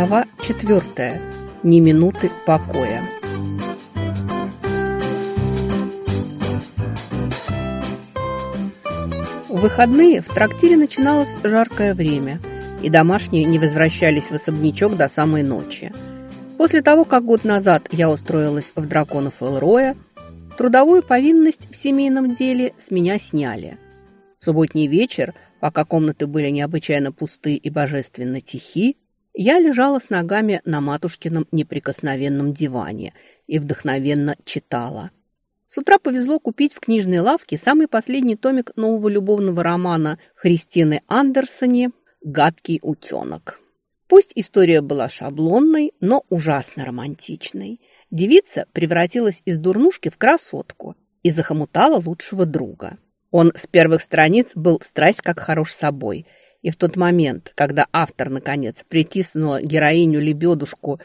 Глава 4. Ни минуты покоя. В выходные в трактире начиналось жаркое время, и домашние не возвращались в особнячок до самой ночи. После того, как год назад я устроилась в драконов Элроя, трудовую повинность в семейном деле с меня сняли. В субботний вечер, пока комнаты были необычайно пусты и божественно тихи, я лежала с ногами на матушкином неприкосновенном диване и вдохновенно читала. С утра повезло купить в книжной лавке самый последний томик нового любовного романа Христины Андерсоне «Гадкий утенок». Пусть история была шаблонной, но ужасно романтичной. Девица превратилась из дурнушки в красотку и захомутала лучшего друга. Он с первых страниц был страсть как хорош собой. И в тот момент, когда автор, наконец, притиснула героиню-лебедушку,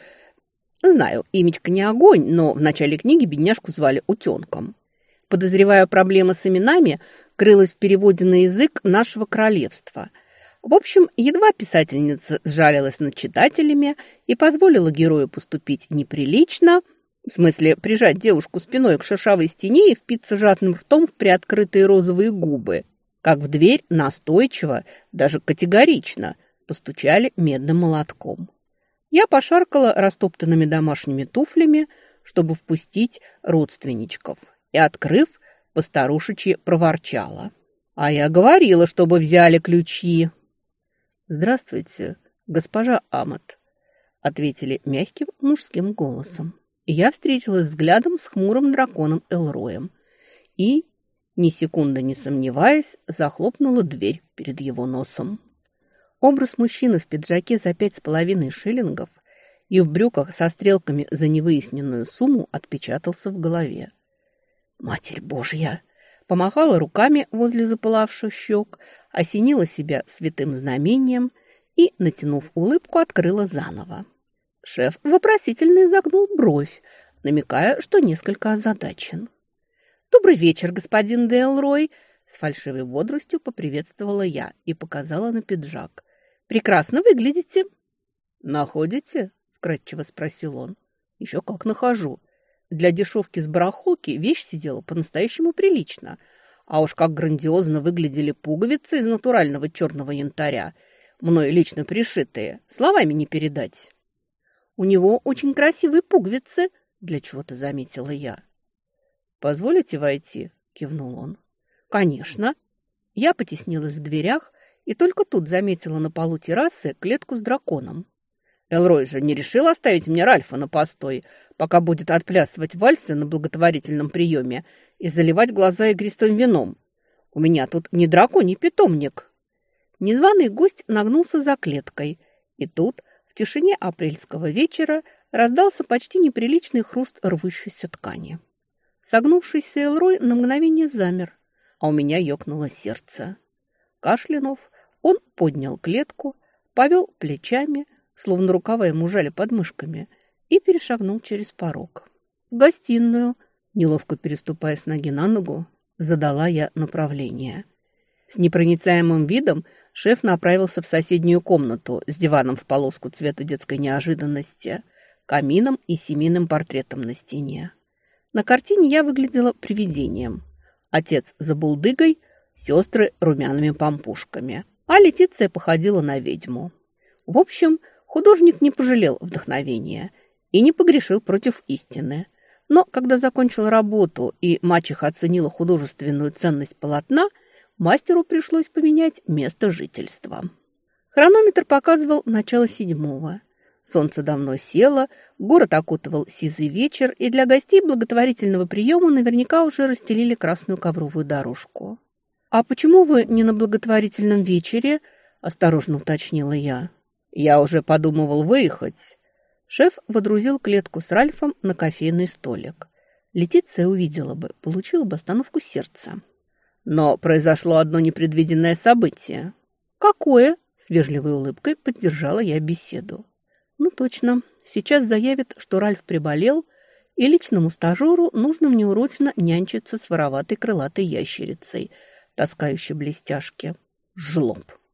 знаю, имечко не огонь, но в начале книги бедняжку звали Утенком. Подозреваю, проблема с именами крылась в переводе на язык нашего королевства. В общем, едва писательница сжалилась над читателями и позволила герою поступить неприлично, в смысле прижать девушку спиной к шершавой стене и впиться жадным ртом в приоткрытые розовые губы, как в дверь настойчиво, даже категорично постучали медным молотком. Я пошаркала растоптанными домашними туфлями, чтобы впустить родственничков, и, открыв, постарушечьи проворчала: «А я говорила, чтобы взяли ключи». «Здравствуйте, госпожа Амат», — ответили мягким мужским голосом. И я встретилась взглядом с хмурым драконом Элроем и, ни секунды не сомневаясь, захлопнула дверь перед его носом. Образ мужчины в пиджаке за 5,5 шиллингов и в брюках со стрелками за невыясненную сумму отпечатался в голове. «Матерь Божья!» Помахала руками возле запылавших щек, осенила себя святым знамением и, натянув улыбку, открыла заново. Шеф вопросительно изогнул бровь, намекая, что несколько озадачен. «Добрый вечер, господин де Элрой!» С фальшивой бодростью поприветствовала я и показала на пиджак. «Прекрасно выглядите!» «Находите?» – вкратчиво спросил он. «Еще как нахожу. Для дешевки с барахолки вещь сидела по-настоящему прилично. А уж как грандиозно выглядели пуговицы из натурального черного янтаря, мной лично пришитые, словами не передать». «У него очень красивые пуговицы», – для чего-то заметила я. «Позволите войти?» – кивнул он. «Конечно». Я потеснилась в дверях и только тут заметила на полу террасы клетку с драконом. Элрой же не решил оставить мне Ральфа на постой, пока будет отплясывать вальсы на благотворительном приеме и заливать глаза игристым вином. У меня тут не драконий питомник. Незваный гость нагнулся за клеткой, и тут в тишине апрельского вечера раздался почти неприличный хруст рвущейся ткани. Согнувшийся Элрой на мгновение замер, а у меня ёкнуло сердце. Кашлянув, он поднял клетку, повел плечами, словно рукава ему жали под мышками, и перешагнул через порог. В гостиную, неловко переступая с ноги на ногу, задала я направление. С непроницаемым видом шеф направился в соседнюю комнату с диваном в полоску цвета детской неожиданности, камином и семейным портретом на стене. На картине я выглядела привидением. Отец за булдыгой, сестры румяными пампушками, а Летиция походила на ведьму. В общем, художник не пожалел вдохновения и не погрешил против истины. Но когда закончил работу и мачеха оценила художественную ценность полотна, мастеру пришлось поменять место жительства. Хронометр показывал начало 7-го. Солнце давно село, город окутывал сизый вечер, и для гостей благотворительного приема наверняка уже расстелили красную ковровую дорожку. «А почему вы не на благотворительном вечере?» – осторожно уточнила я. «Я уже подумывал выехать». Шеф водрузил клетку с Ральфом на кофейный столик. Летиция увидела бы, получила бы остановку сердца. Но произошло одно непредвиденное событие. «Какое?» – с вежливой улыбкой поддержала я беседу. «Ну точно, сейчас заявит, что Ральф приболел, и личному стажеру нужно мне урочно нянчиться с вороватой крылатой ящерицей, таскающей блестяшки. Жлоб».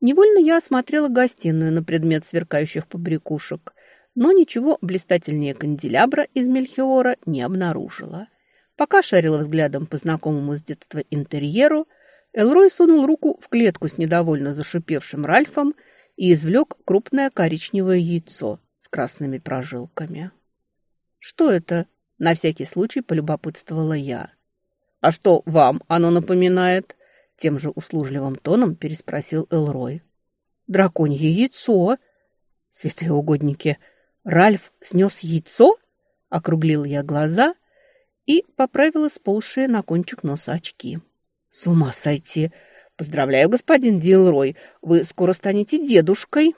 Невольно я осмотрела гостиную на предмет сверкающих побрякушек, но ничего блистательнее канделябра из мельхиора не обнаружила. Пока шарила взглядом по знакомому с детства интерьеру, Элрой сунул руку в клетку с недовольно зашипевшим Ральфом и извлек крупное коричневое яйцо с красными прожилками. «Что это?» – на всякий случай полюбопытствовала я. «А что вам оно напоминает?» – тем же услужливым тоном переспросил Элрой. «Драконье яйцо!» «Святые угодники! Ральф снес яйцо?» – округлила я глаза и поправила сползшие на кончик носа очки. «С ума сойти! Поздравляю, господин Дилрой, вы скоро станете дедушкой!»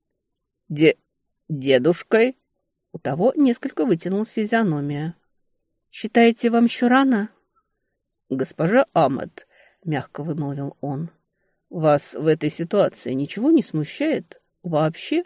«Дедушкой?» У того несколько вытянулась физиономия. «Считаете, вам еще рано?» «Госпожа Амет», — мягко вымолвил он, — «вас в этой ситуации ничего не смущает? Вообще?»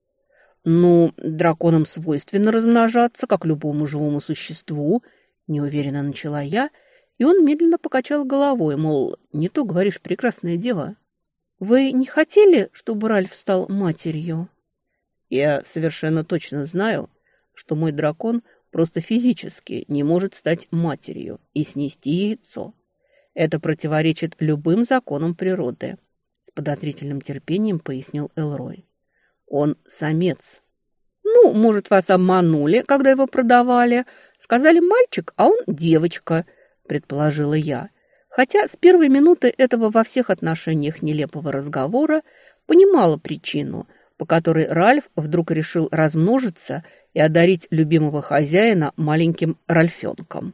«Ну, драконам свойственно размножаться, как любому живому существу», — неуверенно начала я, и он медленно покачал головой, мол, не то говоришь, прекрасная дева. «Вы не хотели, чтобы Ральф стал матерью?» «Я совершенно точно знаю, что мой дракон просто физически не может стать матерью и снести яйцо. Это противоречит любым законам природы», — с подозрительным терпением пояснил Элрой. «Он самец». «Ну, может, вас обманули, когда его продавали. Сказали мальчик, а он девочка», — предположила я. Хотя с первой минуты этого во всех отношениях нелепого разговора понимала причину, по которой Ральф вдруг решил размножиться и одарить любимого хозяина маленьким Ральфенком.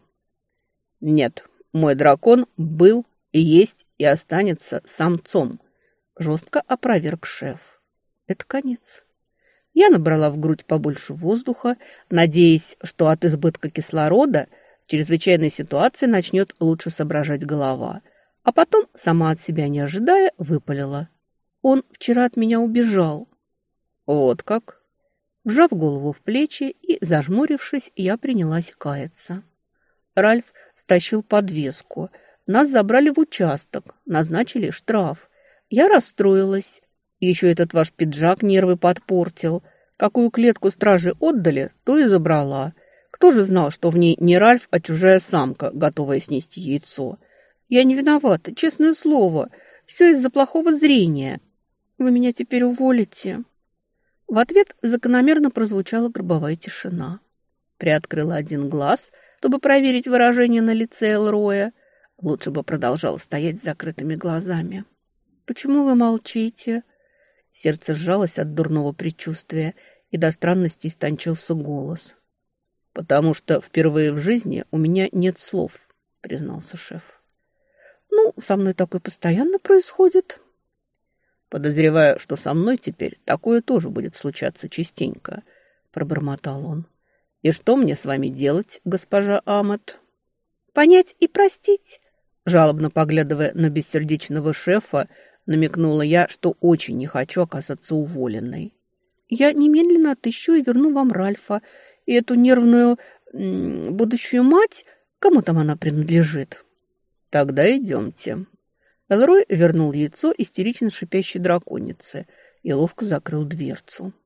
«Нет, мой дракон был и есть и останется самцом», — жестко опроверг шеф. «Это конец». Я набрала в грудь побольше воздуха, надеясь, что от избытка кислорода в чрезвычайной ситуации начнет лучше соображать голова, а потом, сама от себя не ожидая, выпалила. «Он вчера от меня убежал». «Вот как?» Вжав голову в плечи и зажмурившись, я принялась каяться. Ральф стащил подвеску. Нас забрали в участок, назначили штраф. Я расстроилась. Еще этот ваш пиджак нервы подпортил. Какую клетку стражи отдали, то и забрала. Кто же знал, что в ней не Ральф, а чужая самка, готовая снести яйцо? Я не виновата, честное слово. Все из-за плохого зрения. Вы меня теперь уволите?» В ответ закономерно прозвучала гробовая тишина. Приоткрыла один глаз, чтобы проверить выражение на лице Элроя. Лучше бы продолжал стоять с закрытыми глазами. «Почему вы молчите?» Сердце сжалось от дурного предчувствия, и до странности истончился голос. «Потому что впервые в жизни у меня нет слов», — признался шеф. «Ну, со мной такое постоянно происходит». «Подозреваю, что со мной теперь такое тоже будет случаться частенько», — пробормотал он. «И что мне с вами делать, госпожа Амет?» «Понять и простить», — жалобно поглядывая на бессердечного шефа, намекнула я, что очень не хочу оказаться уволенной. «Я немедленно отыщу и верну вам Ральфа и эту нервную будущую мать, кому там она принадлежит». «Тогда идемте». Элрой вернул яйцо истерично шипящей драконице и ловко закрыл дверцу.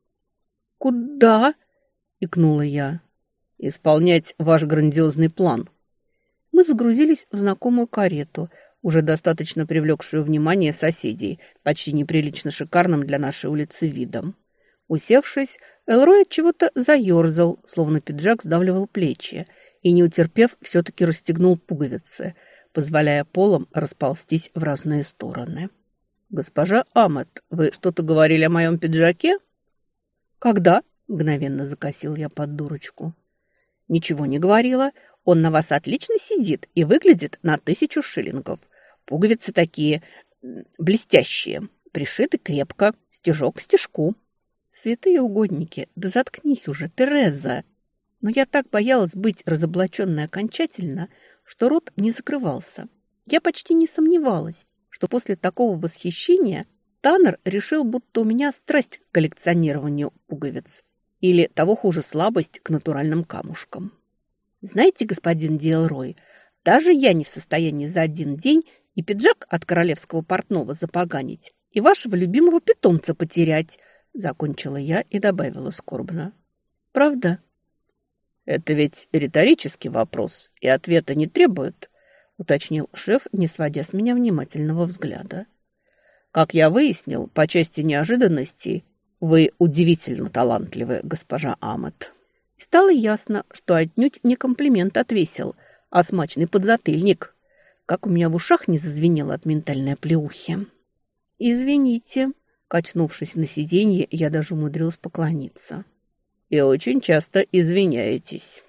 «Куда?» — икнула я. «Исполнять ваш грандиозный план». Мы загрузились в знакомую карету, уже достаточно привлекшую внимание соседей, почти неприлично шикарным для нашей улицы видом. Усевшись, Элрой от чего-то заерзал, словно пиджак сдавливал плечи, и, не утерпев, все-таки расстегнул пуговицы, позволяя полам расползтись в разные стороны. «Госпожа Амет, вы что-то говорили о моем пиджаке?» «Когда?» — мгновенно закосил я под дурочку. «Ничего не говорила. Он на вас отлично сидит и выглядит на 1000 шиллингов. Пуговицы такие блестящие, пришиты крепко, стежок к стежку». «Святые угодники, да заткнись уже, Тереза!» Но я так боялась быть разоблаченной окончательно, что рот не закрывался. Я почти не сомневалась, что после такого восхищения Таннер решил, будто у меня страсть к коллекционированию пуговиц. Или, того хуже, слабость к натуральным камушкам. «Знаете, господин Дилрой, даже я не в состоянии за один день и пиджак от королевского портного запоганить, и вашего любимого питомца потерять», — закончила я и добавила скорбно. «Правда?» «Это ведь риторический вопрос, и ответа не требует», — уточнил шеф, не сводя с меня внимательного взгляда. «Как я выяснил, по части неожиданностей вы удивительно талантливы, госпожа Амет». И стало ясно, что отнюдь не комплимент отвесил, а смачный подзатыльник. Как у меня в ушах не зазвенело от ментальной оплеухи. «Извините», — качнувшись на сиденье, я даже умудрилась поклониться. «И очень часто извиняетесь».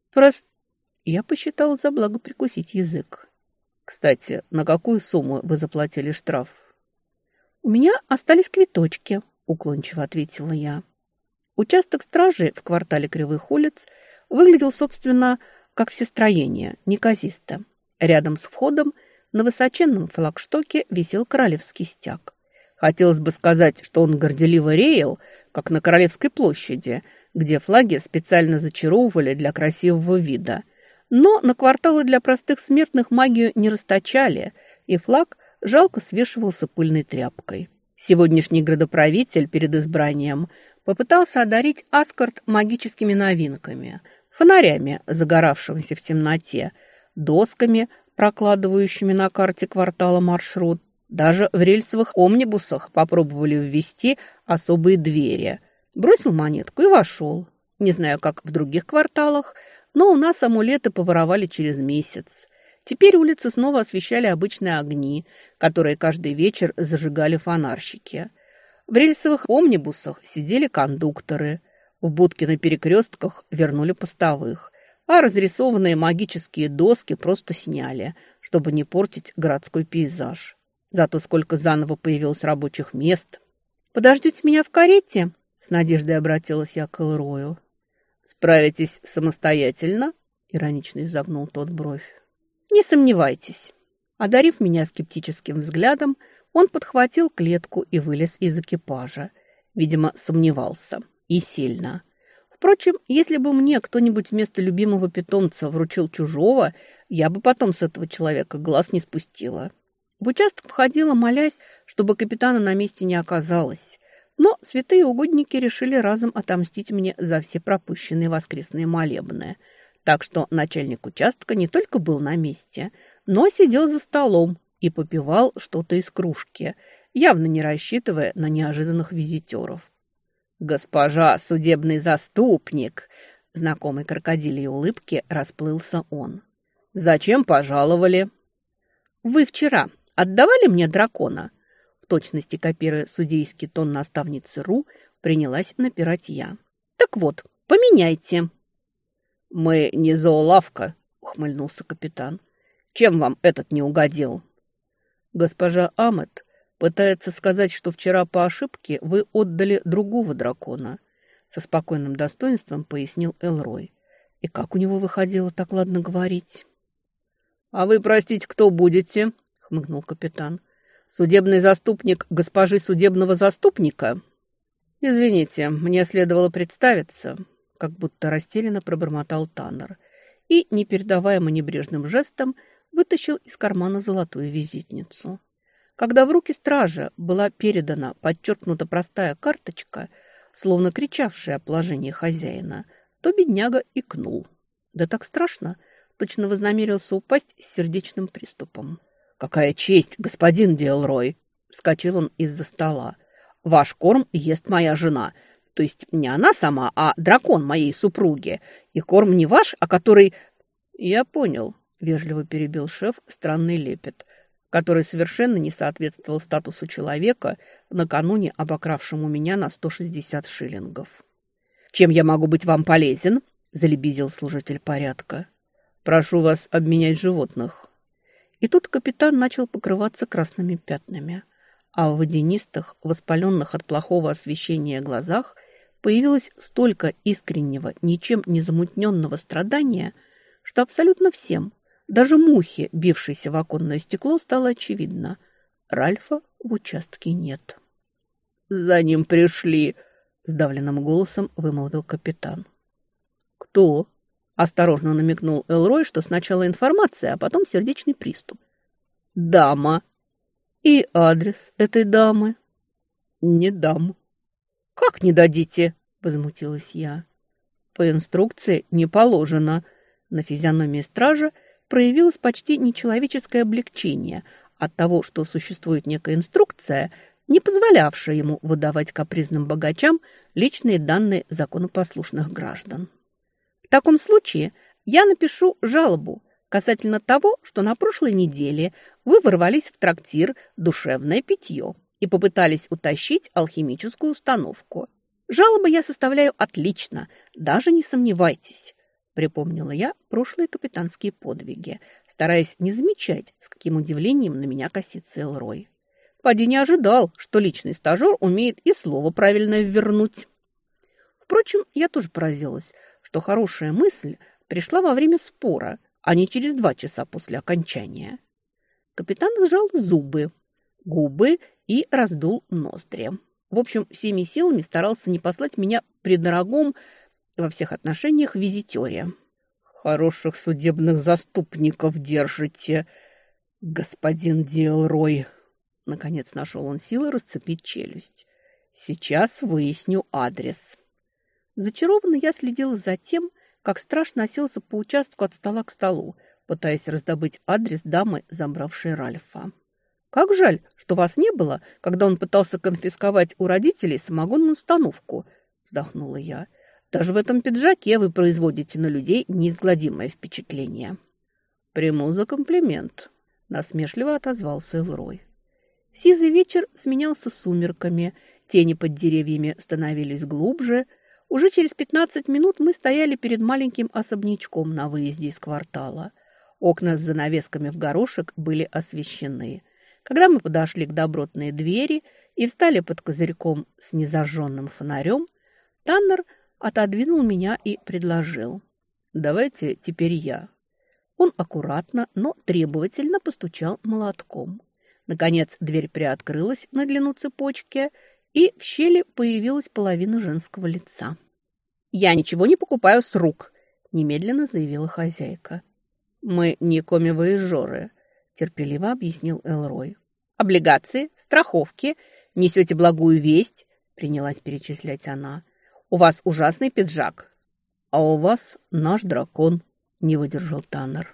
Я посчитала за благо прикусить язык. «Кстати, на какую сумму вы заплатили штраф?» «У меня остались квиточки», — уклончиво ответила я. Участок стражи в квартале Кривых улиц выглядел, собственно, как всестроение, неказисто. Рядом с входом на высоченном флагштоке висел королевский стяг. Хотелось бы сказать, что он горделиво реял, как на Королевской площади, где флаги специально зачаровывали для красивого вида. Но на кварталы для простых смертных магию не расточали, и флаг жалко свешивался пыльной тряпкой. Сегодняшний градоправитель перед избранием попытался одарить Аскард магическими новинками, фонарями, загоравшимися в темноте, досками, прокладывающими на карте квартала маршрут. Даже в рельсовых омнибусах попробовали ввести особые двери. Бросил монетку и вошел. Не знаю, как в других кварталах, но у нас амулеты поворовали через месяц. Теперь улицы снова освещали обычные огни, которые каждый вечер зажигали фонарщики. В рельсовых омнибусах сидели кондукторы. В будке на перекрестках вернули постовых. А разрисованные магические доски просто сняли, чтобы не портить городской пейзаж. Зато сколько заново появилось рабочих мест. «Подождите меня в карете?» — с надеждой обратилась я к Элрою. «Справитесь самостоятельно?» — иронично изогнул тот бровь. «Не сомневайтесь». Одарив меня скептическим взглядом, он подхватил клетку и вылез из экипажа. Видимо, сомневался. И сильно. Впрочем, если бы мне кто-нибудь вместо любимого питомца вручил чужого, я бы потом с этого человека глаз не спустила. В участок входила, молясь, чтобы капитана на месте не оказалось. Но святые угодники решили разом отомстить мне за все пропущенные воскресные молебны. Так что начальник участка не только был на месте, но сидел за столом и попивал что-то из кружки, явно не рассчитывая на неожиданных визитеров. «Госпожа судебный заступник!» Знакомой крокодильей улыбки расплылся он. «Зачем пожаловали?» «Вы вчера отдавали мне дракона?» В точности копируя судейский тон наставницы Ру, принялась напирать я. «Так вот, поменяйте!» «Мы не зоолавка», — ухмыльнулся капитан. «Чем вам этот не угодил?» «Госпожа Амет пытается сказать, что вчера по ошибке вы отдали другого дракона», — со спокойным достоинством пояснил Элрой. «И как у него выходило так ладно говорить?» «А вы, простите, кто будете?» — хмыкнул капитан. «Судебный заступник госпожи судебного заступника?» «Извините, мне следовало представиться», — как будто растерянно пробормотал Таннер и, непередаваемо небрежным жестом, вытащил из кармана золотую визитницу. Когда в руки стража была передана подчеркнута простая карточка, словно кричавшая о положении хозяина, то бедняга икнул. Да так страшно, точно вознамерился упасть с сердечным приступом. «Какая честь, господин Делрой!» — вскочил он из-за стола. «Ваш корм ест моя жена, то есть не она сама, а дракон моей супруги. И корм не ваш, а который...» «Я понял», — вежливо перебил шеф странный лепет, который совершенно не соответствовал статусу человека, накануне обокравшему меня на 160 шиллингов. «Чем я могу быть вам полезен?» — залебезил служитель порядка. «Прошу вас обменять животных». И тут капитан начал покрываться красными пятнами, а в водянистых, воспаленных от плохого освещения глазах появилось столько искреннего, ничем не замутненного страдания, что абсолютно всем, даже мухе, бившейся в оконное стекло, стало очевидно. Ральфа в участке нет. «За ним пришли», — сдавленным голосом вымолвил капитан. «Кто?» — осторожно намекнул Элрой, что сначала информация, а потом сердечный приступ. «Дама». И адрес этой дамы? Не дам. Как не дадите? Возмутилась я. По инструкции не положено. На физиономии стража проявилось почти нечеловеческое облегчение от того, что существует некая инструкция, не позволявшая ему выдавать капризным богачам личные данные законопослушных граждан. В таком случае я напишу жалобу касательно того, что на прошлой неделе вы ворвались в трактир «Душевное питье» и попытались утащить алхимическую установку. Жалобы я составляю отлично, даже не сомневайтесь. Припомнила я прошлые капитанские подвиги, стараясь не замечать, с каким удивлением на меня косится Элрой. Пади не ожидал, что личный стажер умеет и слово правильно ввернуть. Впрочем, я тоже поразилась, что хорошая мысль пришла во время спора, а не через 2 часа после окончания. Капитан сжал губы и раздул ноздри. В общем, всеми силами старался не послать меня при дорогом во всех отношениях визитере. «Хороших судебных заступников держите, господин Диэлрой!» Наконец нашел он силы расцепить челюсть. «Сейчас выясню адрес». Зачарованно я следила за тем, как страж носился по участку от стола к столу, пытаясь раздобыть адрес дамы, забравшей Ральфа. «Как жаль, что вас не было, когда он пытался конфисковать у родителей самогонную установку», – вздохнула я. «Даже в этом пиджаке вы производите на людей неизгладимое впечатление». «Приму за комплимент», – насмешливо отозвался Элрой. Сизый вечер сменялся сумерками, тени под деревьями становились глубже. Уже через 15 минут мы стояли перед маленьким особнячком на выезде из квартала. Окна с занавесками в горошек были освещены. Когда мы подошли к добротной двери и встали под козырьком с незажженным фонарем, Таннер отодвинул меня и предложил: «Давайте теперь я». Он аккуратно, но требовательно постучал молотком. Наконец дверь приоткрылась на длину цепочки, и в щели появилась половина женского лица. «Я ничего не покупаю с рук», – немедленно заявила хозяйка. «Мы не комивояжеры», – терпеливо объяснил Элрой. «Облигации, страховки, несете благую весть», – принялась перечислять она. «У вас ужасный пиджак». «А у вас наш дракон», – не выдержал Таннер.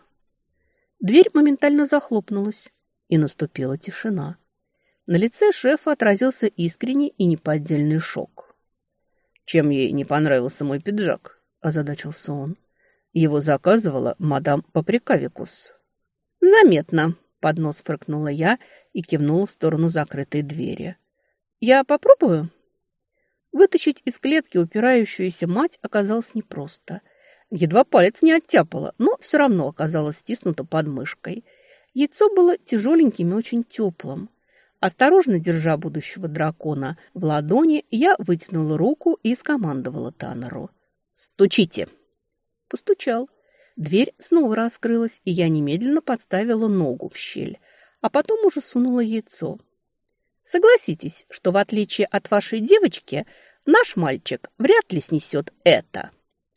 Дверь моментально захлопнулась, и наступила тишина. На лице шефа отразился искренний и неподдельный шок. «Чем ей не понравился мой пиджак?» – озадачился он. «Его заказывала мадам Паприкавикус». «Заметно», – под нос фыркнула я и кивнула в сторону закрытой двери. «Я попробую?» Вытащить из клетки упирающуюся мать оказалось непросто. Едва палец не оттяпала, но все равно оказалось стиснуто под мышкой. Яйцо было тяжеленьким и очень теплым. Осторожно держа будущего дракона в ладони, я вытянула руку и скомандовала Таннеру: «Стучите!» Постучал. Дверь снова раскрылась, и я немедленно подставила ногу в щель, а потом уже сунула яйцо. «Согласитесь, что в отличие от вашей девочки, наш мальчик вряд ли снесет это».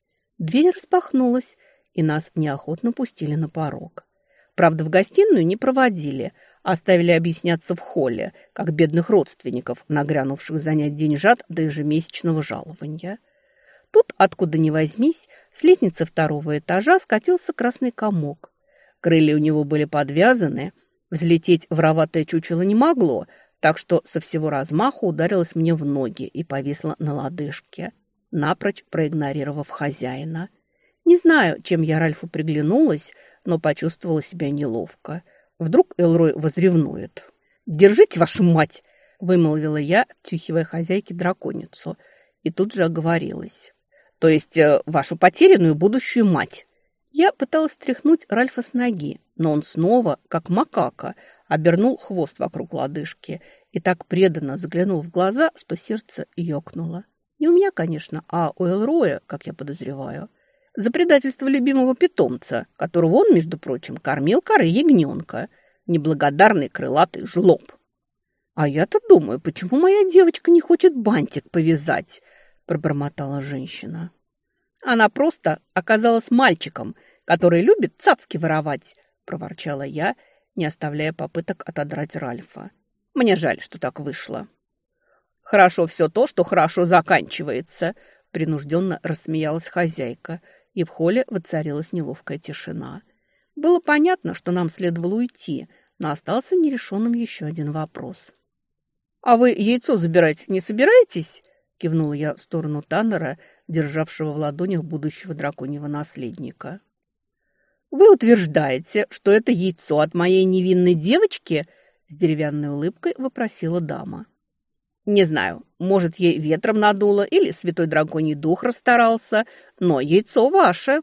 Дверь распахнулась, и нас неохотно пустили на порог. Правда, в гостиную не проводили, оставили объясняться в холле, как бедных родственников, нагрянувших занять деньжат до ежемесячного жалования. Тут, откуда ни возьмись, с лестницы 2-го этажа скатился красный комок. Крылья у него были подвязаны, взлететь в вороватое чучело не могло, так что со всего размаху ударилось мне в ноги и повисло на лодыжке, напрочь проигнорировав хозяина. Не знаю, чем я Ральфу приглянулась, но почувствовала себя неловко. Вдруг Элрой возревнует. «Держите вашу мать!» – вымолвила я, втюхивая хозяйке драконицу, и тут же оговорилась. «То есть вашу потерянную будущую мать!» Я пыталась стряхнуть Ральфа с ноги, но он снова, как макака, обернул хвост вокруг лодыжки и так преданно заглянул в глаза, что сердце ёкнуло. Не у меня, конечно, а у Элроя, как я подозреваю. За предательство любимого питомца, которого он, между прочим, кормил коры ягненка. Неблагодарный крылатый жлоб. «А я-то думаю, почему моя девочка не хочет бантик повязать?» – пробормотала женщина. «Она просто оказалась мальчиком, который любит цацки воровать», – проворчала я, не оставляя попыток отодрать Ральфа. Мне жаль, что так вышло». «Хорошо все то, что хорошо заканчивается», – принужденно рассмеялась хозяйка, и в холле воцарилась неловкая тишина. Было понятно, что нам следовало уйти, но остался нерешенным еще один вопрос. «А вы яйцо забирать не собираетесь?» – кивнула я в сторону Таннера, державшего в ладонях будущего драконьего наследника. «Вы утверждаете, что это яйцо от моей невинной девочки?» – с деревянной улыбкой вопросила дама. «Не знаю, может, ей ветром надуло или святой драконий дух расстарался, но яйцо ваше».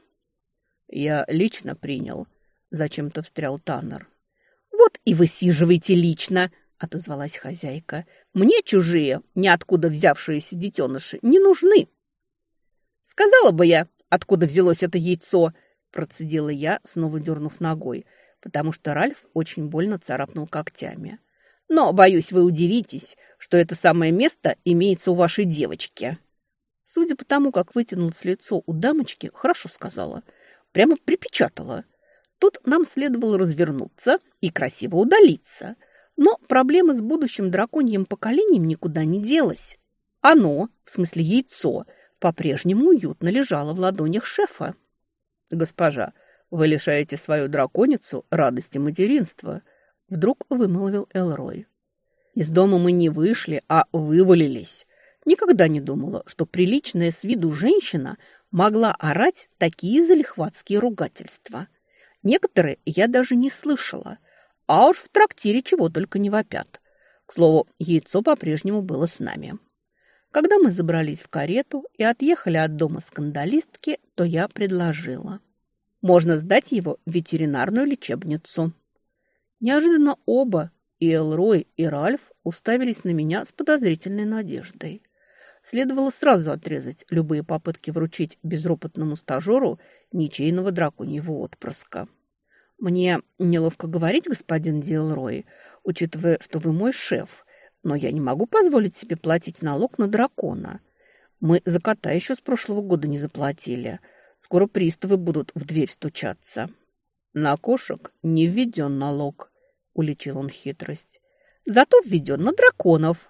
«Я лично принял», – зачем-то встрял Таннер. «Вот и высиживайте лично», – отозвалась хозяйка. «Мне чужие, ниоткуда взявшиеся детеныши, не нужны». «Сказала бы я, откуда взялось это яйцо», – процедила я, снова дернув ногой, потому что Ральф очень больно царапнул когтями. «Но, боюсь, вы удивитесь, что это самое место имеется у вашей девочки». Судя по тому, как вытянулось лицо у дамочки, хорошо сказала, прямо припечатала. Тут нам следовало развернуться и красиво удалиться. Но проблема с будущим драконьим поколением никуда не делась. Оно, в смысле яйцо, по-прежнему уютно лежало в ладонях шефа. «Госпожа, вы лишаете свою драконицу радости материнства», — вдруг вымолвил Элрой. «Из дома мы не вышли, а вывалились. Никогда не думала, что приличная с виду женщина могла орать такие залихватские ругательства. Некоторые я даже не слышала, а уж в трактире чего только не вопят. К слову, яйцо по-прежнему было с нами. Когда мы забрались в карету и отъехали от дома скандалистки, то я предложила: можно сдать его в ветеринарную лечебницу». Неожиданно оба, и Элрой, и Ральф, уставились на меня с подозрительной надеждой. Следовало сразу отрезать любые попытки вручить безропотному стажеру ничейного драконьего отпрыска. «Мне неловко говорить, господин Диэлрой, учитывая, что вы мой шеф, но я не могу позволить себе платить налог на дракона. Мы за кота еще с прошлого года не заплатили. Скоро приставы будут в дверь стучаться». «На кошек не введен налог», — уличил он хитрость. «Зато введен на драконов».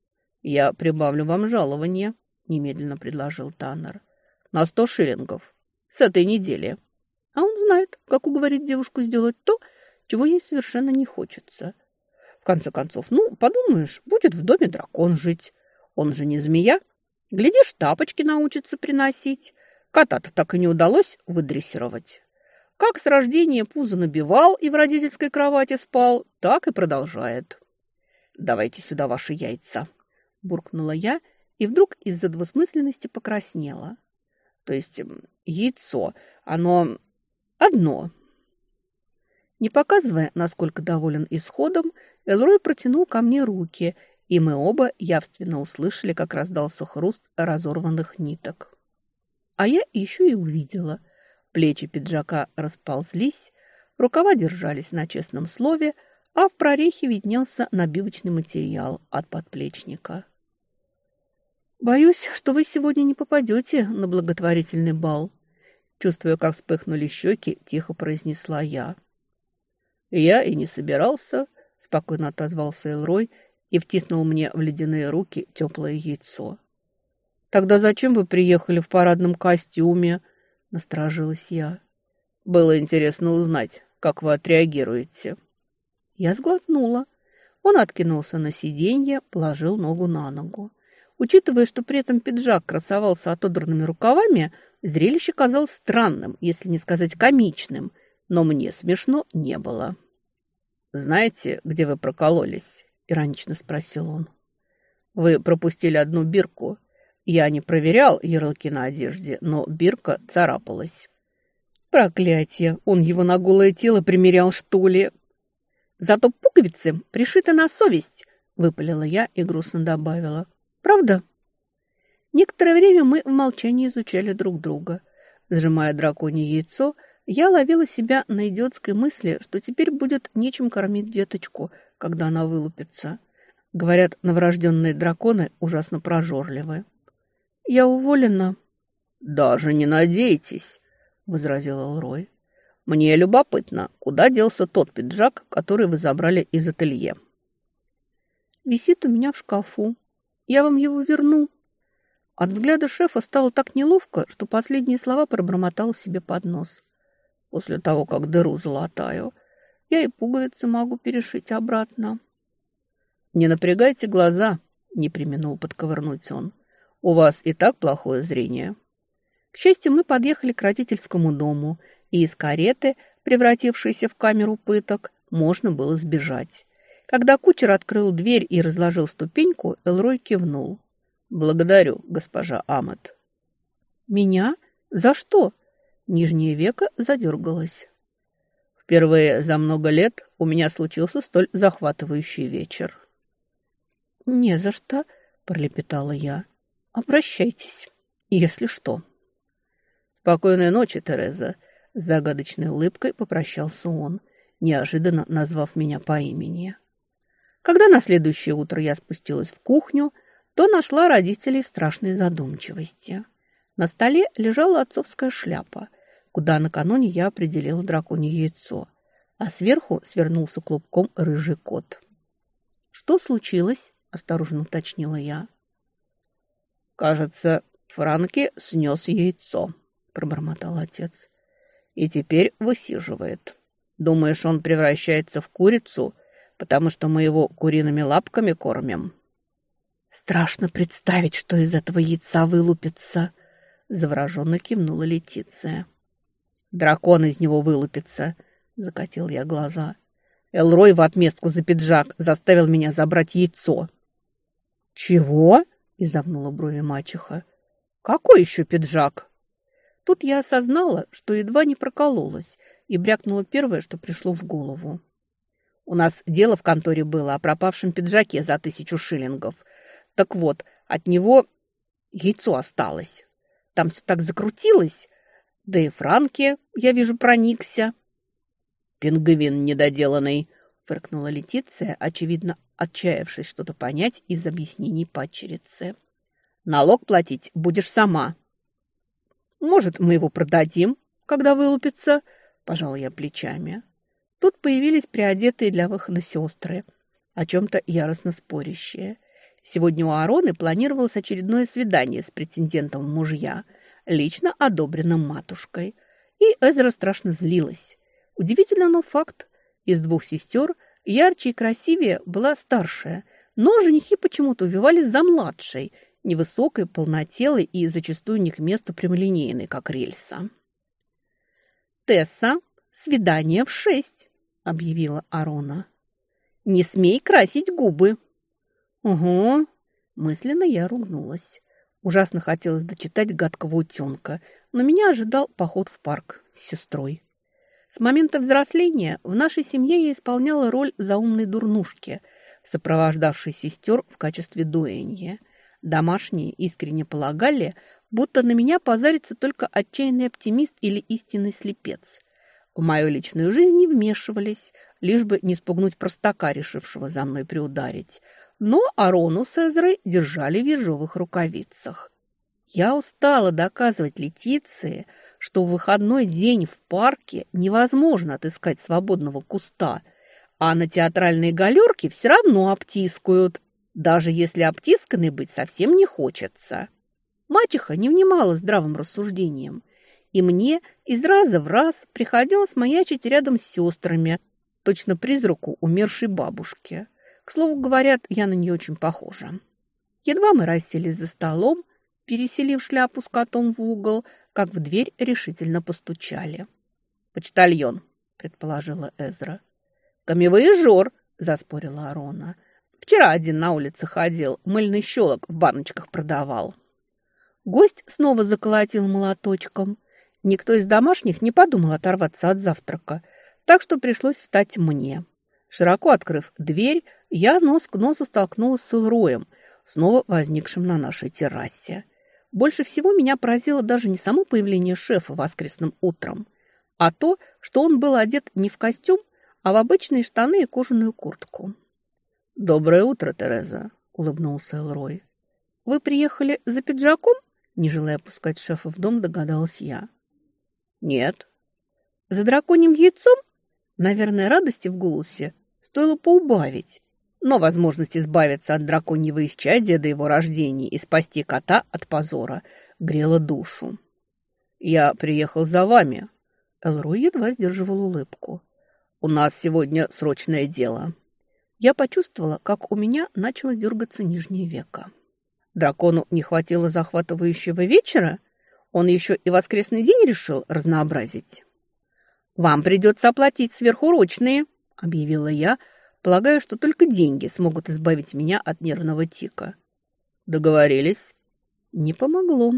«Я прибавлю вам жалование», — немедленно предложил Таннер. «На 100 шиллингов. С этой недели». А он знает, как уговорить девушку сделать то, чего ей совершенно не хочется. В конце концов, подумаешь, будет в доме дракон жить. Он же не змея. Глядишь, тапочки научится приносить. Кота-то так и не удалось выдрессировать. Как с рождения пузо набивал и в родительской кровати спал, так и продолжает. «Давайте сюда ваши яйца», – буркнула я, и вдруг из-за двусмысленности покраснела. То есть яйцо, оно одно. Не показывая, насколько доволен исходом, Элрой протянул ко мне руки, и мы оба явственно услышали, как раздался хруст разорванных ниток. А я еще и увидела. Плечи пиджака расползлись, рукава держались на честном слове, а в прорехе виднелся набивочный материал от подплечника. «Боюсь, что вы сегодня не попадете на благотворительный бал», чувствуя, как вспыхнули щеки, тихо произнесла я. «Я и не собирался», – спокойно отозвался Элрой и втиснул мне в ледяные руки теплое яйцо. «Тогда зачем вы приехали в парадном костюме?» – насторожилась я. «Было интересно узнать, как вы отреагируете». Я сглотнула. Он откинулся на сиденье, положил ногу на ногу. Учитывая, что при этом пиджак красовался отодранными рукавами, зрелище казалось странным, если не сказать комичным, но мне смешно не было. «Знаете, где вы прокололись?» – иронично спросил он. «Вы пропустили одну бирку. Я не проверял ярлыки на одежде, но бирка царапалась». «Проклятие! Он его на голое тело примерял, что ли?» «Зато пуговицы пришиты на совесть», – выпалила я и грустно добавила. «Правда?» Некоторое время мы в молчании изучали друг друга. Сжимая драконье яйцо, я ловила себя на идиотской мысли, что теперь будет нечем кормить деточку, когда она вылупится. Говорят, новорожденные драконы ужасно прожорливы. «Я уволена». «Даже не надейтесь», – возразил Элрой. «Мне любопытно, куда делся тот пиджак, который вы забрали из ателье?» Висит у меня в шкафу. Я вам его верну». От взгляда шефа стало так неловко, что последние слова пробормотал себе под нос. «После того, как дыру залатаю, я и пуговицы могу перешить обратно». «Не напрягайте глаза», — не преминул подковырнуть он. «У вас и так плохое зрение». К счастью, мы подъехали к родительскому дому, и из кареты, превратившейся в камеру пыток, можно было сбежать. Когда кучер открыл дверь и разложил ступеньку, Элрой кивнул. «Благодарю, госпожа Амет». «Меня? За что?» Нижнее веко задергалось. «Впервые за много лет у меня случился столь захватывающий вечер». «Не за что», — пролепетала я. «Обращайтесь, если что». «Спокойной ночи, Тереза», — с загадочной улыбкой попрощался он, неожиданно назвав меня по имени. Когда на следующее утро я спустилась в кухню, то нашла родителей в страшной задумчивости. На столе лежала отцовская шляпа, куда накануне я определила драконье яйцо, а сверху свернулся клубком рыжий кот. «Что случилось?» – осторожно уточнила я. «Кажется, Франки снес яйцо», – пробормотал отец. «И теперь высиживает. Думаешь, он превращается в курицу, потому что мы его куриными лапками кормим?» «Страшно представить, что из этого яйца вылупится», – завороженно кивнула Летиция. «Дракон из него вылупится», – закатил я глаза. «Элрой в отместку за пиджак заставил меня забрать яйцо». «Чего?» – изогнула брови мачеха. «Какой еще пиджак?» Тут я осознала, что едва не прокололась, и брякнула первое, что пришло в голову. «У нас дело в конторе было о пропавшем пиджаке за 1000 шиллингов. Так вот, от него яйцо осталось. Там все так закрутилось. Да и Франки, я вижу, проникся». «Пингвин недоделанный», — фыркнула Летиция, очевидно, отчаявшись что-то понять из объяснений падчерицы. «Налог платить будешь сама». «Может, мы его продадим, когда вылупится?» – пожала я плечами. Тут появились приодетые для выхода сестры, о чем-то яростно спорящие. Сегодня у Ароны планировалось очередное свидание с претендентом в мужья, лично одобренным матушкой. И Эзра страшно злилась. Удивительно, но факт. Из двух сестер ярче и красивее была старшая, но женихи почему-то увивались за младшей, невысокой, полнотелой и зачастую не к месту прямолинейной, как рельса. «Тесса, свидание в 6», — объявила Арона. «Не смей красить губы». «Угу». Мысленно я ругнулась. Ужасно хотелось дочитать «Гадкого утенка», но меня ожидал поход в парк с сестрой. С момента взросления в нашей семье я исполняла роль заумной дурнушки, сопровождавшей сестер в качестве дуэнья. Домашние искренне полагали, будто на меня позарится только отчаянный оптимист или истинный слепец. В мою личную жизнь не вмешивались, лишь бы не спугнуть простака, решившего за мной приударить. Но Арону с Эзрой держали в ежовых рукавицах. Я устала доказывать Летиции, что в выходной день в парке невозможно отыскать свободного куста, а на театральные галерки все равно обтискают, даже если обтисканной быть совсем не хочется. Мачеха не внимала здравым рассуждениям, и мне из раза в раз приходилось маячить рядом с сестрами, точно призраку умершей бабушки. К слову говоря, я на нее очень похожа. Едва мы расселись за столом, переселив шляпу с котом в угол, как в дверь решительно постучали. «Почтальон», — предположила Эзра. «Камевояжер», — заспорила Арона. «Вчера один на улице ходил, мыльный щелок в баночках продавал». Гость снова заколотил молоточком. Никто из домашних не подумал оторваться от завтрака, так что пришлось встать мне. Широко открыв дверь, я нос к носу столкнулась с Элроем, снова возникшим на нашей террасе. Больше всего меня поразило даже не само появление шефа воскресным утром, а то, что он был одет не в костюм, а в обычные штаны и кожаную куртку. «Доброе утро, Тереза», — улыбнулся Элрой. «Вы приехали за пиджаком?» Не желая пускать шефа в дом, догадалась я. «Нет». «За драконьим яйцом?» Наверное, радости в голосе стоило поубавить. Но возможность избавиться от драконьего исчадия до его рождения и спасти кота от позора грела душу. «Я приехал за вами». Элрой едва сдерживал улыбку. «У нас сегодня срочное дело». Я почувствовала, как у меня начало дергаться нижнее веко. Дракону не хватило захватывающего вечера? Он еще и воскресный день решил разнообразить. «Вам придется оплатить сверхурочные», — объявила я, полагая, что только деньги смогут избавить меня от нервного тика. «Договорились?» Не помогло.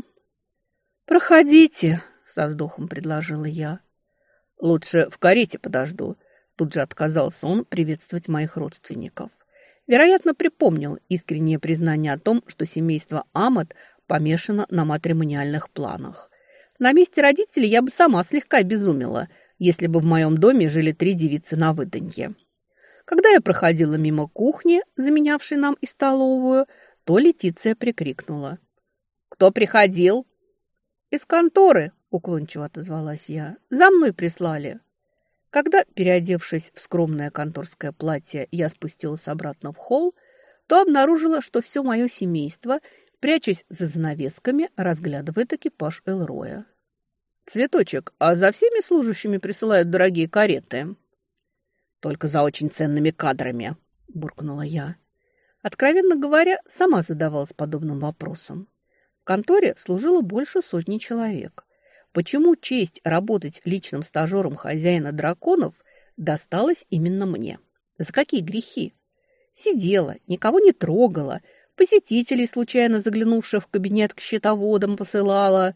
«Проходите», — со вздохом предложила я. «Лучше в карете подожду». Тут же отказался он приветствовать моих родственников. Вероятно, припомнил искреннее признание о том, что семейство Амат помешано на матримониальных планах. На месте родителей я бы сама слегка обезумела, если бы в моем доме жили 3 девицы на выданье. Когда я проходила мимо кухни, заменявшей нам и столовую, то Летиция прикрикнула. «Кто приходил?» «Из конторы», — уклончиво отозвалась я. «За мной прислали». Когда, переодевшись в скромное конторское платье, я спустилась обратно в холл, то обнаружила, что все мое семейство, прячась за занавесками, разглядывает экипаж Элроя. «Цветочек, а за всеми служащими присылают дорогие кареты?» «Только за очень ценными кадрами», – буркнула я. Откровенно говоря, сама задавалась подобным вопросом. В конторе служило больше 100 человек. Почему честь работать личным стажером хозяина драконов досталась именно мне? За какие грехи? Сидела, никого не трогала, посетителей, случайно заглянувших в кабинет к счетоводам, посылала.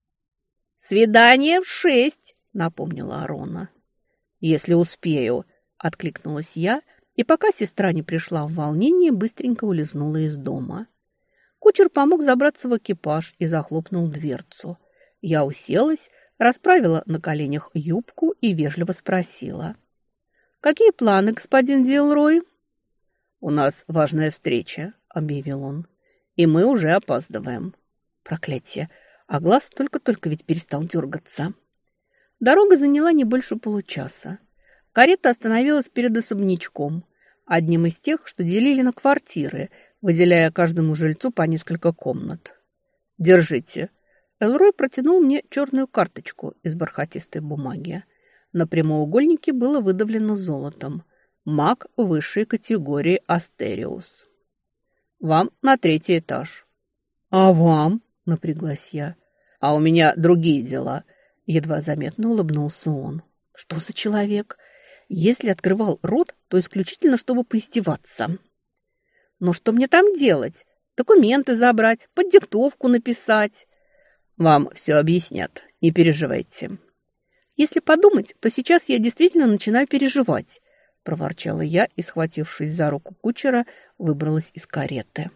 «Свидание в 6», — напомнила Арона. «Если успею», — откликнулась я, и пока сестра не пришла в волнение, быстренько улизнула из дома. Кучер помог забраться в экипаж и захлопнул дверцу. Я уселась, расправила на коленях юбку и вежливо спросила. «Какие планы, господин Дилрой?» «У нас важная встреча», — объявил он. «И мы уже опаздываем». Проклятие! А глаз только-только ведь перестал дергаться. Дорога заняла не больше получаса. Карета остановилась перед особнячком, одним из тех, что делили на квартиры, выделяя каждому жильцу по несколько комнат. «Держите». Элрой протянул мне черную карточку из бархатистой бумаги. На прямоугольнике было выдавлено золотом. Маг высшей категории Астериус. «Вам на 3-й этаж». «А вам?» – напряглась я. «А у меня другие дела», – едва заметно улыбнулся он. «Что за человек? Если открывал рот, то исключительно, чтобы поиздеваться». «Но что мне там делать? Документы забрать, под диктовку написать?» «Вам все объяснят, не переживайте». «Если подумать, то сейчас я действительно начинаю переживать», – проворчала я и, схватившись за руку кучера, выбралась из кареты.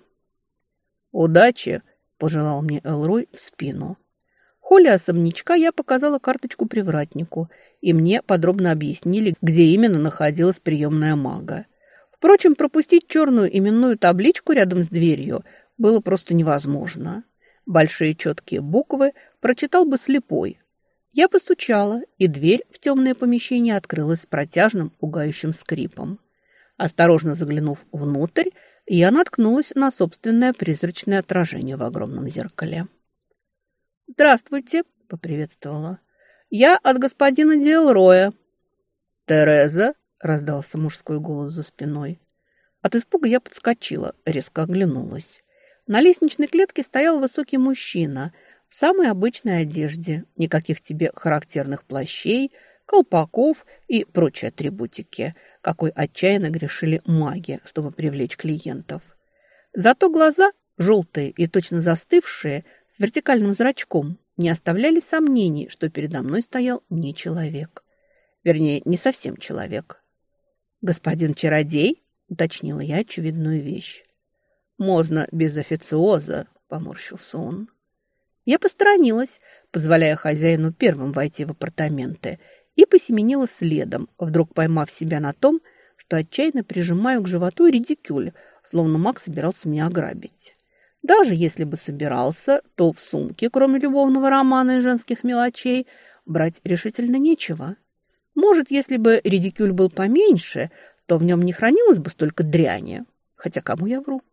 «Удачи!» – пожелал мне Элрой в спину. В холле особнячка я показала карточку привратнику, и мне подробно объяснили, где именно находилась приемная мага. Впрочем, пропустить черную именную табличку рядом с дверью было просто невозможно. Большие четкие буквы прочитал бы слепой. Я постучала, и дверь в темное помещение открылась с протяжным, пугающим скрипом. Осторожно заглянув внутрь, я наткнулась на собственное призрачное отражение в огромном зеркале. «Здравствуйте», — поприветствовала. «Я от господина Дилроя». «Тереза?» — раздался мужской голос за спиной. От испуга я подскочила, резко оглянулась. На лестничной клетке стоял высокий мужчина в самой обычной одежде, никаких тебе характерных плащей, колпаков и прочей атрибутики, какой отчаянно грешили маги, чтобы привлечь клиентов. Зато глаза, желтые и точно застывшие, с вертикальным зрачком, не оставляли сомнений, что передо мной стоял не человек. Вернее, не совсем человек. «Господин чародей?» — уточнила я очевидную вещь. «Можно без официоза», — поморщился он. Я посторонилась, позволяя хозяину первым войти в апартаменты, и посеменила следом, вдруг поймав себя на том, что отчаянно прижимаю к животу редикюль, словно маг собирался меня ограбить. Даже если бы собирался, то в сумке, кроме любовного романа и женских мелочей, брать решительно нечего. Может, если бы редикюль был поменьше, то в нем не хранилось бы столько дряни. Хотя кому я вру?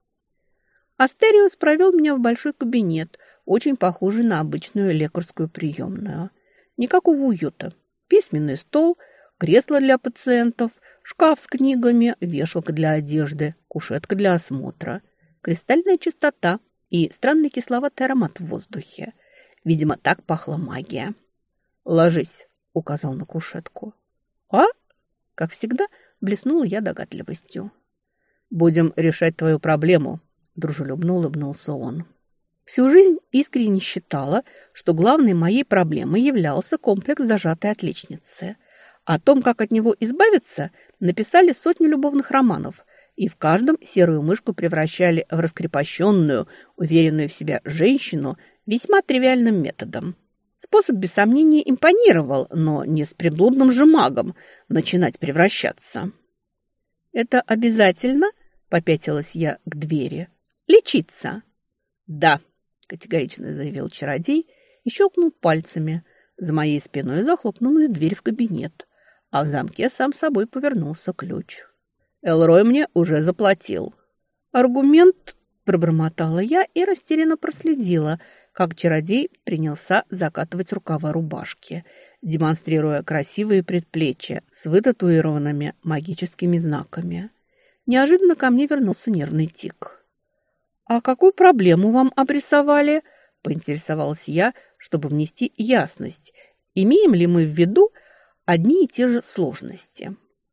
Астериус провел меня в большой кабинет, очень похожий на обычную лекарскую приемную. Никакого уюта. Письменный стол, кресло для пациентов, шкаф с книгами, вешалка для одежды, кушетка для осмотра, кристальная чистота и странный кисловатый аромат в воздухе. Видимо, так пахла магия. «Ложись», — указал на кушетку. «А?» Как всегда, блеснула я догадливостью. «Будем решать твою проблему», — дружелюбно улыбнулся он. Всю жизнь искренне считала, что главной моей проблемой являлся комплекс зажатой отличницы. О том, как от него избавиться, написали сотни любовных романов, и в каждом серую мышку превращали в раскрепощенную, уверенную в себя женщину весьма тривиальным методом. Способ, без сомнения, импонировал, но не с приблудным же магом начинать превращаться. «Это обязательно?» – попятилась я к двери. «Лечиться?» «Да», – категорично заявил чародей и щелкнул пальцами. За моей спиной захлопнулась дверь в кабинет, а в замке сам собой повернулся ключ. «Элрой мне уже заплатил». «Аргумент?» – пробормотала я и растерянно проследила, как чародей принялся закатывать рукава рубашки, демонстрируя красивые предплечья с вытатуированными магическими знаками. Неожиданно ко мне вернулся нервный тик. «А какую проблему вам обрисовали?» – поинтересовалась я, чтобы внести ясность. Имеем ли мы в виду одни и те же сложности?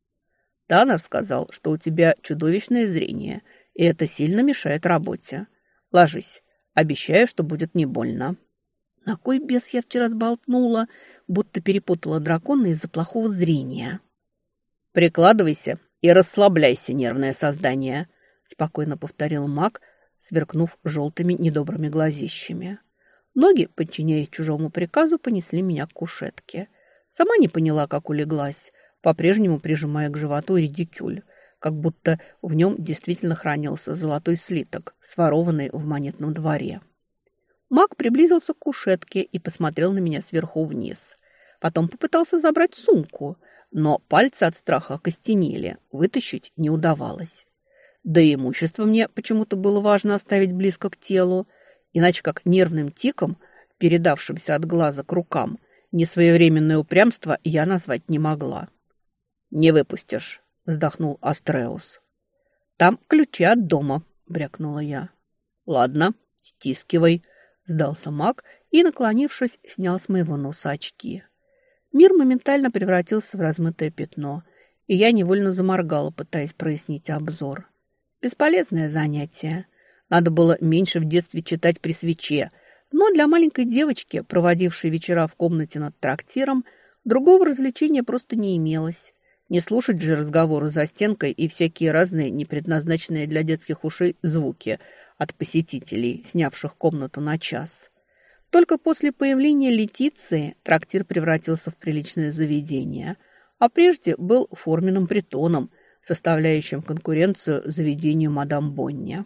«Таннер сказал, что у тебя чудовищное зрение, и это сильно мешает работе. Ложись. Обещаю, что будет не больно». На кой бес я вчера сболтнула, будто перепутала дракона из-за плохого зрения? «Прикладывайся и расслабляйся, нервное создание», – спокойно повторил маг, сверкнув желтыми недобрыми глазищами. Ноги, подчиняясь чужому приказу, понесли меня к кушетке. Сама не поняла, как улеглась, по-прежнему прижимая к животу редикюль, как будто в нем действительно хранился золотой слиток, сворованный в монетном дворе. Маг приблизился к кушетке и посмотрел на меня сверху вниз. Потом попытался забрать сумку, но пальцы от страха окостенели, вытащить не удавалось. Да и имущество мне почему-то было важно оставить близко к телу, иначе как нервным тиком, передавшимся от глаза к рукам, несвоевременное упрямство я назвать не могла. «Не выпустишь», — вздохнул Астреус. «Там ключи от дома», — брякнула я. «Ладно, стискивай», — сдался маг и, наклонившись, снял с моего носа очки. Мир моментально превратился в размытое пятно, и я невольно заморгала, пытаясь прояснить обзор. Бесполезное занятие. Надо было меньше в детстве читать при свече, но для маленькой девочки, проводившей вечера в комнате над трактиром, другого развлечения просто не имелось. Не слушать же разговоры за стенкой и всякие разные, не предназначенные для детских ушей, звуки от посетителей, снявших комнату на час. Только после появления Летиции трактир превратился в приличное заведение, а прежде был форменным притоном, составляющим конкуренцию заведению мадам Бонни.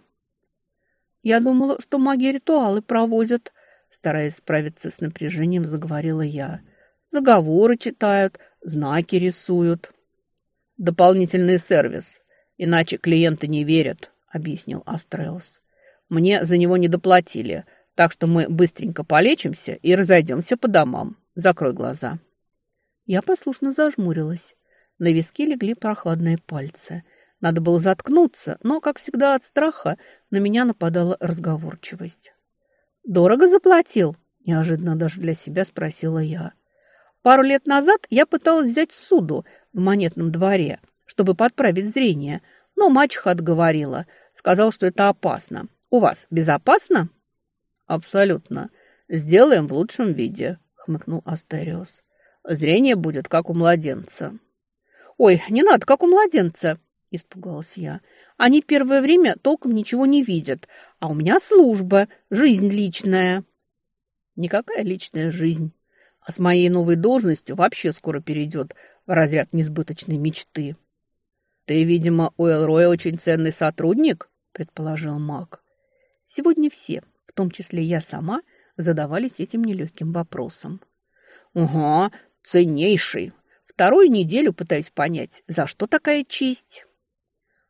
«Я думала, что маги ритуалы проводят», стараясь справиться с напряжением, заговорила я. «Заговоры читают, знаки рисуют». «Дополнительный сервис, иначе клиенты не верят», — объяснил Астреус. «Мне за него не доплатили, так что мы быстренько полечимся и разойдемся по домам. Закрой глаза». Я послушно зажмурилась. На виски легли прохладные пальцы. Надо было заткнуться, но, как всегда, от страха на меня нападала разговорчивость. «Дорого заплатил?» – неожиданно даже для себя спросила я. «Пару лет назад я пыталась взять суду в монетном дворе, чтобы подправить зрение, но мачеха отговорила, сказал, что это опасно. У вас безопасно?» «Абсолютно. Сделаем в лучшем виде», – хмыкнул Астериус. «Зрение будет, как у младенца». «Ой, не надо, как у младенца», – испугалась я. «Они первое время толком ничего не видят, а у меня служба, жизнь личная». «Никакая личная жизнь. А с моей новой должностью вообще скоро перейдет в разряд несбыточной мечты». «Ты, видимо, у Элроя очень ценный сотрудник?» – предположил маг. Сегодня все, в том числе я сама, задавались этим нелегким вопросом. «Уга, ценнейший. Вторую неделю пытаюсь понять, за что такая честь».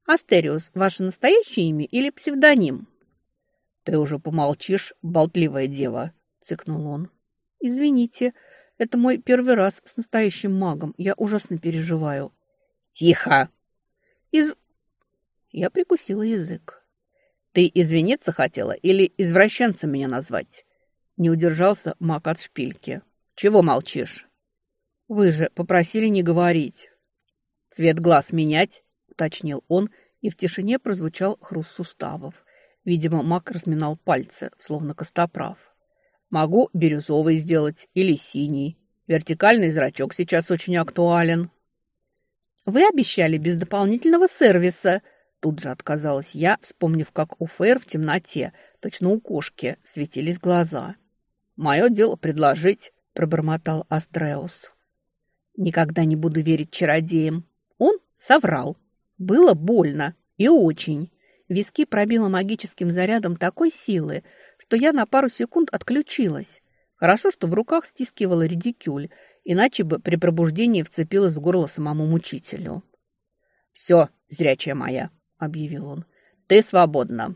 Астериус – ваше настоящее имя или псевдоним?» «Ты уже помолчишь, болтливая дева», – цыкнул он. «Извините, это мой первый раз с настоящим магом. Я ужасно переживаю». «Тихо!» Я прикусила язык. «Ты извиниться хотела или извращенцем меня назвать?» Не удержался маг от шпильки. «Чего молчишь?» «Вы же попросили не говорить». «Цвет глаз менять?» – уточнил он, и в тишине прозвучал хруст суставов. Видимо, маг разминал пальцы, словно костоправ. «Могу бирюзовый сделать или синий. Вертикальный зрачок сейчас очень актуален». «Вы обещали без дополнительного сервиса». Тут же отказалась я, вспомнив, как у Фейр в темноте, точно у кошки, светились глаза. «Мое дело предложить», – пробормотал Астреус. «Никогда не буду верить чародеям». Он соврал. Было больно и очень. Виски пробило магическим зарядом такой силы, что я на пару секунд отключилась. Хорошо, что в руках стискивала редикюль, иначе бы при пробуждении вцепилась в горло самому мучителю. «Все, зрячая моя», — объявил он, — «ты свободна».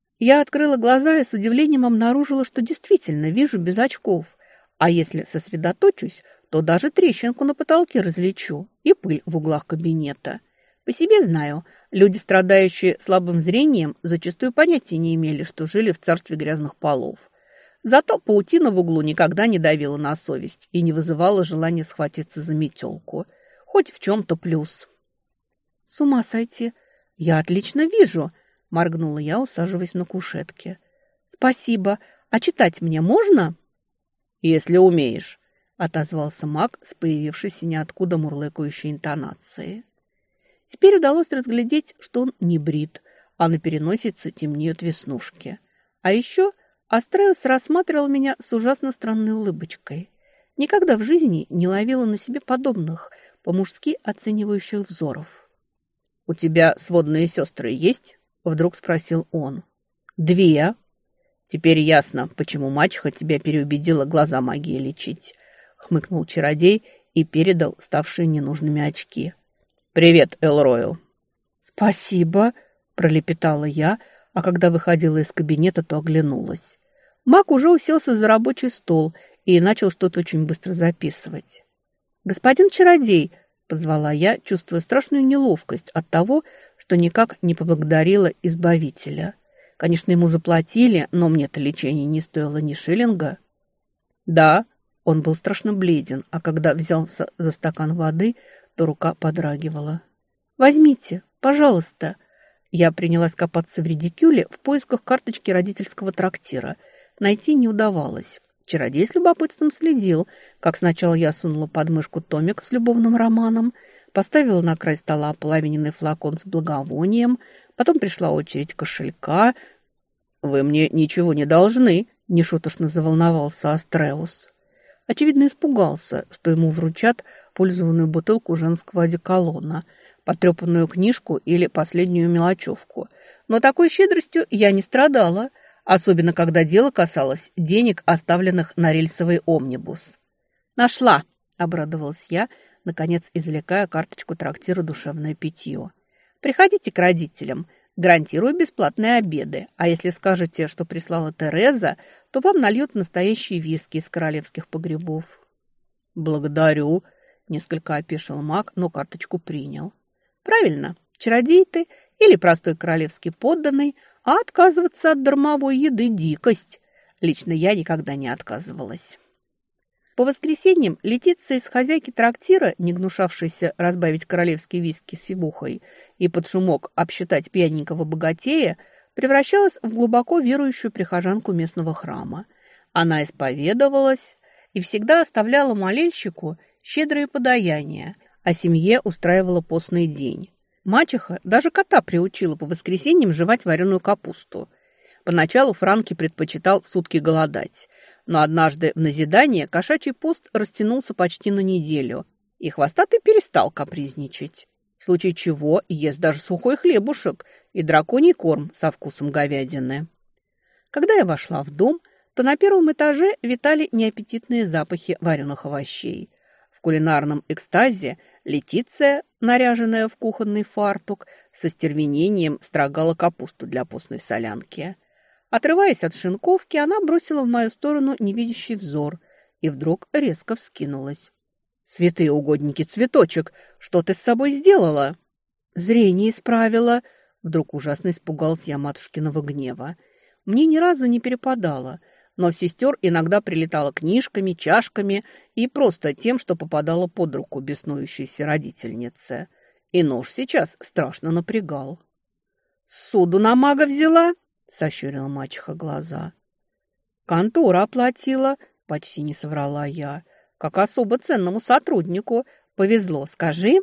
Я открыла глаза и с удивлением обнаружила, что действительно вижу без очков. А если сосредоточусь, то даже трещинку на потолке различу и пыль в углах кабинета. По себе знаю, люди, страдающие слабым зрением, зачастую понятия не имели, что жили в царстве грязных полов. Зато паутина в углу никогда не давила на совесть и не вызывала желания схватиться за метелку. Хоть в чем-то плюс. «С ума сойти! Я отлично вижу!» – моргнула я, усаживаясь на кушетке. «Спасибо. А читать мне можно?» «Если умеешь», – отозвался маг с появившейся ниоткуда мурлыкающей интонацией. Теперь удалось разглядеть, что он не брит, а на переносице темнеют веснушки. А еще Астреус рассматривал меня с ужасно странной улыбочкой. Никогда в жизни не ловила на себе подобных, по-мужски оценивающих взоров. «У тебя сводные сестры есть?» – вдруг спросил он. «2». «Теперь ясно, почему мачеха тебя переубедила глаза магии лечить», – хмыкнул чародей и передал ставшие ненужными очки. «Привет, Элрою». «Спасибо», – пролепетала я, а когда выходила из кабинета, то оглянулась. Маг уже уселся за рабочий стол и начал что-то очень быстро записывать. «Господин чародей», – позвала я, чувствуя страшную неловкость от того, что никак не поблагодарила избавителя. Конечно, ему заплатили, но мне-то лечение не стоило ни шиллинга. «Да», – он был страшно бледен, а когда взялся за стакан воды, то рука подрагивала. «Возьмите, пожалуйста». Я принялась копаться в редикюле в поисках карточки родительского трактира. Найти не удавалось. Чародей с любопытством следил, как сначала я сунула под мышку томик с любовным романом, поставила на край стола ополовиненный флакон с благовонием, потом пришла очередь кошелька. «Вы мне ничего не должны», – нешуточно заволновался Астреус. Очевидно, испугался, что ему вручат пользованную бутылку женского одеколона, потрепанную книжку или последнюю мелочевку. Но такой щедростью я не страдала, особенно когда дело касалось денег, оставленных на рельсовый омнибус. «Нашла!» – обрадовалась я, наконец извлекая карточку трактира «Душевное питье». «Приходите к родителям, гарантирую бесплатные обеды, а если скажете, что прислала Тереза, то вам нальют настоящие виски из королевских погребов». «Благодарю», – несколько опешил маг, но карточку принял. «Правильно, чародей ты или простой королевский подданный, а отказываться от дармовой еды – дикость. Лично я никогда не отказывалась». По воскресеньям Летиция из хозяйки трактира, не гнушавшейся разбавить королевский виски с сивухой и под шумок обсчитать пьяненького богатея, превращалась в глубоко верующую прихожанку местного храма. Она исповедовалась и всегда оставляла молельщику щедрые подаяния, а семье устраивала постный день. Мачеха даже кота приучила по воскресеньям жевать вареную капусту. Поначалу Франки предпочитал сутки голодать, но однажды в назидание кошачий пост растянулся почти на неделю, и хвостатый перестал капризничать. В случае чего ест даже сухой хлебушек и драконий корм со вкусом говядины. Когда я вошла в дом, то на первом этаже витали неаппетитные запахи вареных овощей. В кулинарном экстазе Летиция, наряженная в кухонный фартук, со стервенением строгала капусту для постной солянки. Отрываясь от шинковки, она бросила в мою сторону невидящий взор и вдруг резко вскинулась. «Святые угодники, цветочек, что ты с собой сделала?» «Зрение исправила». Вдруг ужасно испугался я матушкиного гнева. Мне ни разу не перепадало, но в сестер иногда прилетала книжками, чашками и просто тем, что попадало под руку беснующейся родительнице. И нож сейчас страшно напрягал. «Суду на мага взяла?» – сощурила мачеха глаза. «Контора оплатила», – почти не соврала я. «Как особо ценному сотруднику. Повезло, скажи».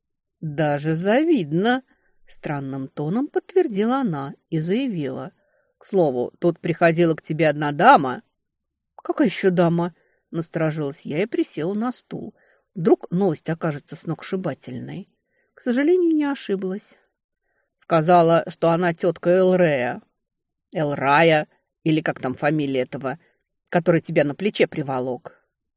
«Даже завидно», – странным тоном подтвердила она и заявила. «К слову, тут приходила к тебе одна дама». «Какая еще дама?» – насторожилась я и присела на стул. Вдруг новость окажется сногсшибательной. К сожалению, не ошиблась. Сказала, что она тетка Элрея. Элрая, или как там фамилия этого, который тебя на плече приволок.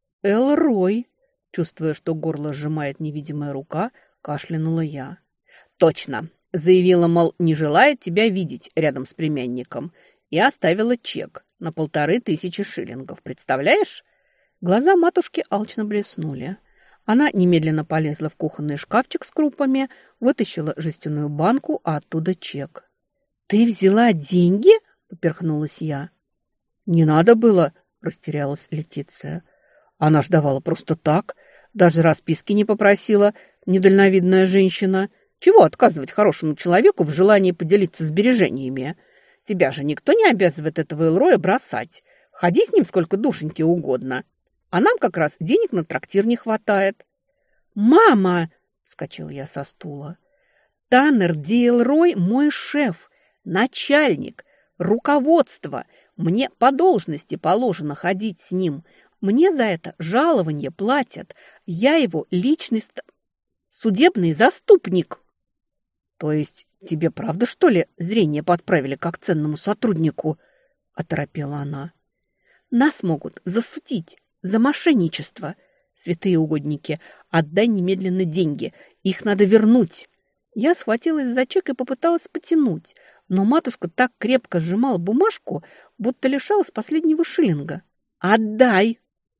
Элрой, чувствуя, что горло сжимает невидимая рука, кашлянула я. Точно, заявила, мол, не желает тебя видеть рядом с племянником, и оставила чек на 1500 шиллингов, представляешь? Глаза матушки алчно блеснули. Она немедленно полезла в кухонный шкафчик с крупами, вытащила жестяную банку, а оттуда чек. «Ты взяла деньги?» – поперхнулась я. «Не надо было», – растерялась Летиция. «Она ж давала просто так, даже расписки не попросила, недальновидная женщина. Чего отказывать хорошему человеку в желании поделиться сбережениями? Тебя же никто не обязывает этого Элроя бросать. Ходи с ним сколько душеньки угодно. А нам как раз денег на трактир не хватает». «Мама!» – вскочила я со стула. «Таннер Ди Элрой мой шеф, начальник, руководство. Мне по должности положено ходить с ним. Мне за это жалование платят. Я его личный судебный заступник». «То есть тебе правда, что ли, зрение подправили как ценному сотруднику?» – оторопела она. «Нас могут засудить за мошенничество. Святые угодники, отдай немедленно деньги. Их надо вернуть». Я схватилась за чек и попыталась потянуть, но матушка так крепко сжимала бумажку, будто лишалась последнего шиллинга. «Отдай!»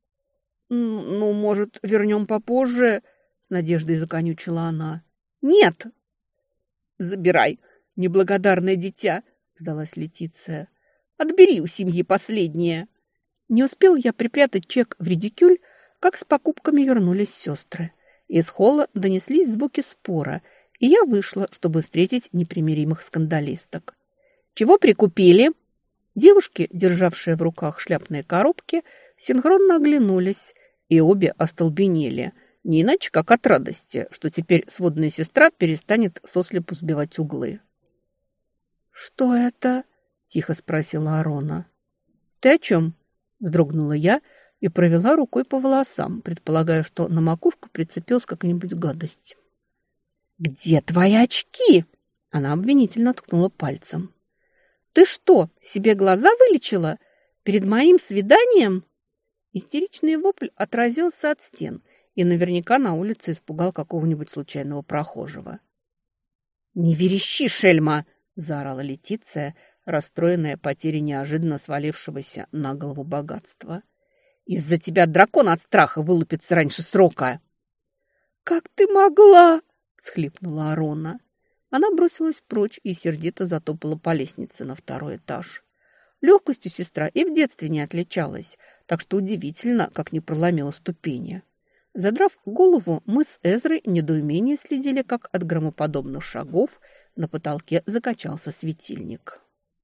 «Ну, может, вернем попозже?» – с надеждой законючила она. «Нет!» «Забирай, неблагодарное дитя!» – сдалась Летиция. «Отбери у семьи последнее!» Не успел я припрятать чек в редикюль, как с покупками вернулись сестры. Из холла донеслись звуки спора, и я вышла, чтобы встретить непримиримых скандалисток. «Чего прикупили?» Девушки, державшие в руках шляпные коробки, синхронно оглянулись, и обе остолбенели, не иначе как от радости, что теперь сводная сестра перестанет сослепу сбивать углы. «Что это?» – тихо спросила Арона. «Ты о чем?» – вздрогнула я и провела рукой по волосам, предполагая, что на макушку прицепилась какая-нибудь гадость. «Где твои очки?» – она обвинительно ткнула пальцем. «Ты что, себе глаза вылечила? Перед моим свиданием?» Истеричный вопль отразился от стен и наверняка на улице испугал какого-нибудь случайного прохожего. «Не верещи, шельма!» – заорала Летиция, расстроенная потерей неожиданно свалившегося на голову богатства. «Из-за тебя дракон от страха вылупится раньше срока!» «Как ты могла?» – всхлипнула Арона. Она бросилась прочь и сердито затопала по лестнице на второй этаж. Легкостью сестра и в детстве не отличалась, так что удивительно, как не проломила ступени. Задрав голову, мы с Эзрой в недоумении следили, как от громоподобных шагов на потолке закачался светильник.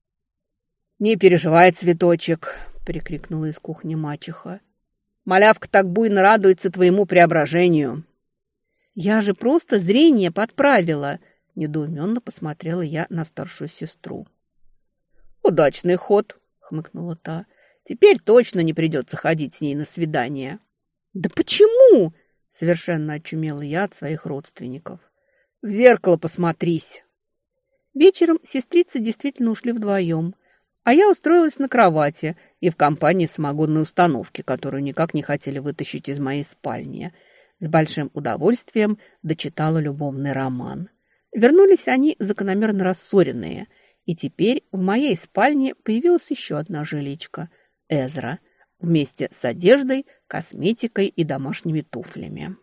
«Не переживай, цветочек!» – прикрикнула из кухни мачеха. «Малявка так буйно радуется твоему преображению!» «Я же просто зрение подправила!» – недоуменно посмотрела я на старшую сестру. «Удачный ход!» – хмыкнула та. «Теперь точно не придется ходить с ней на свидание». «Да почему?» – совершенно очумела я от своих родственников. «В зеркало посмотрись!» Вечером сестрицы действительно ушли вдвоем, а я устроилась на кровати и в компании самогонной установки, которую никак не хотели вытащить из моей спальни. С большим удовольствием дочитала любовный роман. Вернулись они закономерно рассоренные, и теперь в моей спальне появилась еще одна жиличка – Эзра, вместе с одеждой, косметикой и домашними туфлями.